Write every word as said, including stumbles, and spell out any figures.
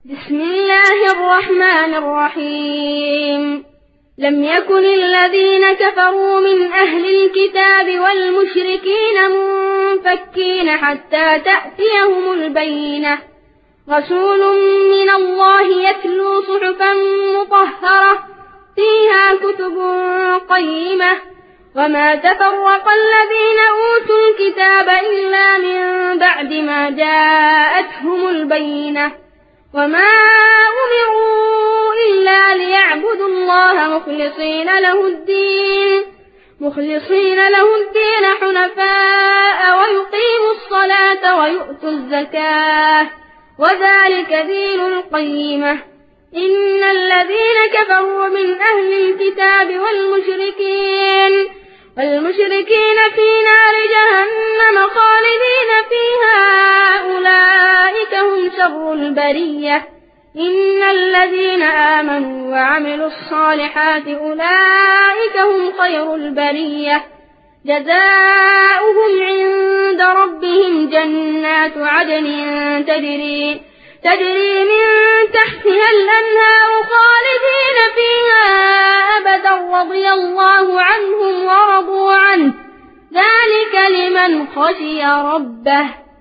بسم الله الرحمن الرحيم. لم يكن الذين كفروا من أهل الكتاب والمشركين منفكين حتى تأتيهم البينة، رسول من الله يتلو صحفا مطهرة فيها كتب قيمة، وما تفرق الذين أوتوا الكتاب إلا من بعد ما جاءتهم البينة، وما أمروا إلا ليعبدوا الله مخلصين له الدين مخلصين له الدين حنفاء ويقيموا الصلاة ويؤتوا الزكاة، وذلك دين القيمة. إن الذين كفروا من أهل الكتاب والمشركين والمشركين في نار جهنم خالدين فيها أولئك هم شر البرية. إن الذين آمنوا وعملوا الصالحات أولئك هم خير البرية، جزاؤهم عند ربهم جنات عدن تجري تجري من تحتها الأنهار خالدين فيها أبدا، رضي الله عنهم ورضوا عنه، ذلك لمن خشي ربه.